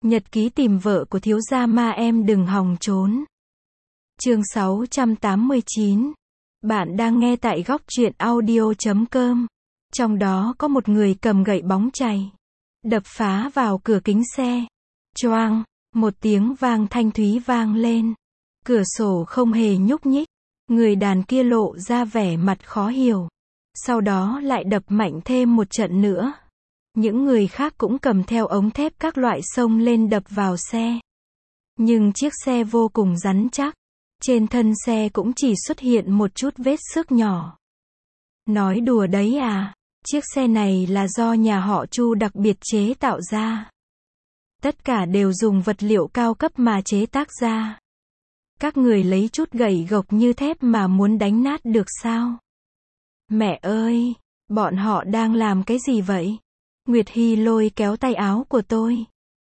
Nhật ký tìm vợ của thiếu gia ma em đừng hòng trốn. Chương 689. Bạn đang nghe tại góc truyện audio.com. Trong đó có một người cầm gậy bóng chày, đập phá vào cửa kính xe. Choang, một tiếng vang thanh thúy vang lên. Cửa sổ không hề nhúc nhích. Người đàn kia lộ ra vẻ mặt khó hiểu. Sau đó lại đập mạnh thêm một trận nữa. Những người khác cũng cầm theo ống thép các loại xông lên đập vào xe. Nhưng chiếc xe vô cùng rắn chắc. Trên thân xe cũng chỉ xuất hiện một chút vết xước nhỏ. Nói đùa đấy à? Chiếc xe này là do nhà họ Chu đặc biệt chế tạo ra. Tất cả đều dùng vật liệu cao cấp mà chế tác ra. Các người lấy chút gậy gộc như thép mà muốn đánh nát được sao? Mẹ ơi, bọn họ đang làm cái gì vậy? Nguyệt Hy lôi kéo tay áo của tôi.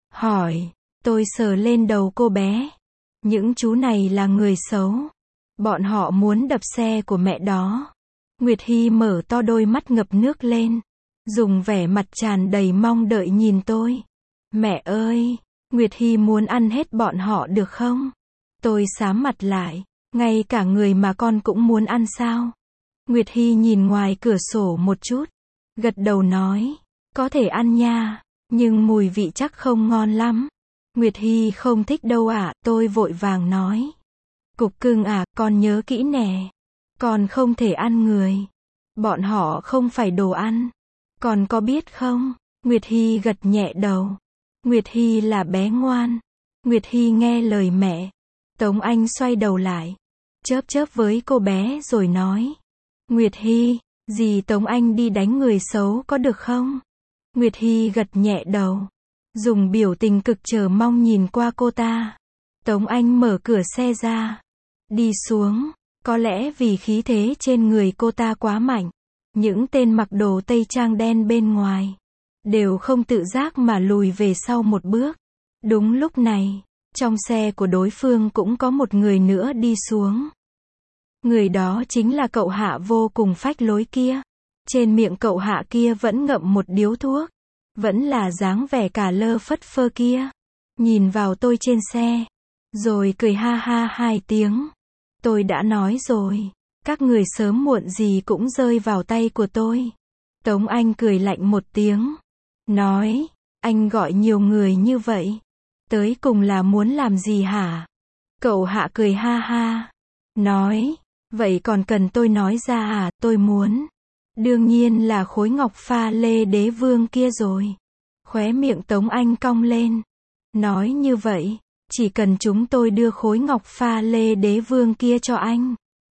Hỏi, tôi sờ lên đầu cô bé. Những chú này là người xấu. Bọn họ muốn đập xe của mẹ đó. Nguyệt Hy mở to đôi mắt ngập nước lên. Dùng vẻ mặt tràn đầy mong đợi nhìn tôi. Mẹ ơi, Nguyệt Hy muốn ăn hết bọn họ được không? Tôi xám mặt lại. Ngay cả người mà con cũng muốn ăn sao? Nguyệt Hy nhìn ngoài cửa sổ một chút. Gật đầu nói. Có thể ăn nha. Nhưng mùi vị chắc không ngon lắm. Nguyệt Hy không thích đâu ạ. Tôi vội vàng nói. Cục cưng à, con nhớ kỹ nè. Con không thể ăn người. Bọn họ không phải đồ ăn. Con có biết không? Nguyệt Hy gật nhẹ đầu. Nguyệt Hy là bé ngoan. Nguyệt Hy nghe lời mẹ. Tống Anh xoay đầu lại. Chớp chớp với cô bé rồi nói. Nguyệt Hy, dì Tống Anh đi đánh người xấu có được không? Nguyệt Hy gật nhẹ đầu. Dùng biểu tình cực chờ mong nhìn qua cô ta. Tống Anh mở cửa xe ra. Đi xuống. Có lẽ vì khí thế trên người cô ta quá mạnh. Những tên mặc đồ tây trang đen bên ngoài đều không tự giác mà lùi về sau một bước. Đúng lúc này, trong xe của đối phương cũng có một người nữa đi xuống. Người đó chính là cậu Hạ vô cùng phách lối kia. Trên miệng cậu Hạ kia vẫn ngậm một điếu thuốc. Vẫn là dáng vẻ cả lơ phất phơ kia. Nhìn vào tôi trên xe. Rồi cười ha ha hai tiếng. Tôi đã nói rồi. Các người sớm muộn gì cũng rơi vào tay của tôi. Tống Anh cười lạnh một tiếng. Nói. Anh gọi nhiều người như vậy. Tới cùng là muốn làm gì hả? Cậu Hạ cười ha ha. Nói. Vậy còn cần tôi nói ra à? Tôi muốn. Đương nhiên là khối ngọc pha lê đế vương kia rồi. Khóe miệng Tống Anh cong lên. Nói như vậy, chỉ cần chúng tôi đưa khối ngọc pha lê đế vương kia cho anh,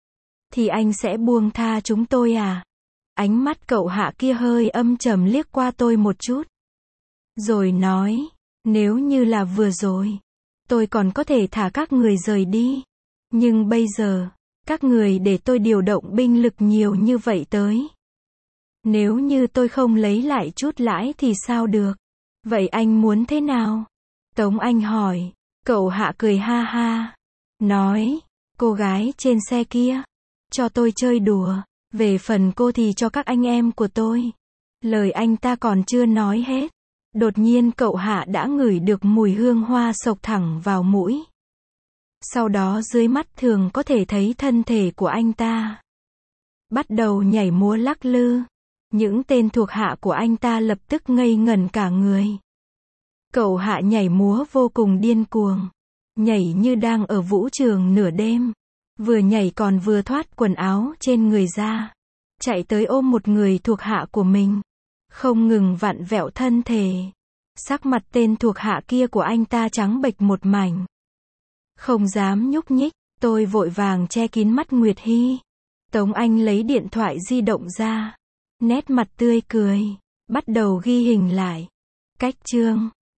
thì anh sẽ buông tha chúng tôi à? Ánh mắt cậu Hạ kia hơi âm trầm liếc qua tôi một chút. Rồi nói, nếu như là vừa rồi, tôi còn có thể thả các người rời đi. Nhưng bây giờ, các người để tôi điều động binh lực nhiều như vậy tới. Nếu như tôi không lấy lại chút lãi thì sao được? Vậy anh muốn thế nào? Tống Anh hỏi. Cậu Hạ cười ha ha. Nói, cô gái trên xe kia, cho tôi chơi đùa. Về phần cô thì cho các anh em của tôi. Lời anh ta còn chưa nói hết. Đột nhiên cậu Hạ đã ngửi được mùi hương hoa xộc thẳng vào mũi. Sau đó dưới mắt thường có thể thấy thân thể của anh ta bắt đầu nhảy múa lắc lư. Những tên thuộc hạ của anh ta lập tức ngây ngẩn cả người. Cậu Hạ nhảy múa vô cùng điên cuồng. Nhảy như đang ở vũ trường nửa đêm. Vừa nhảy còn vừa thoát quần áo trên người ra. Chạy tới ôm một người thuộc hạ của mình. Không ngừng vặn vẹo thân thể. Sắc mặt tên thuộc hạ kia của anh ta trắng bệch một mảnh. Không dám nhúc nhích. Tôi vội vàng che kín mắt Nguyệt Hy. Tống Anh lấy điện thoại di động ra. Nét mặt tươi cười. Bắt đầu ghi hình lại. Cách chương.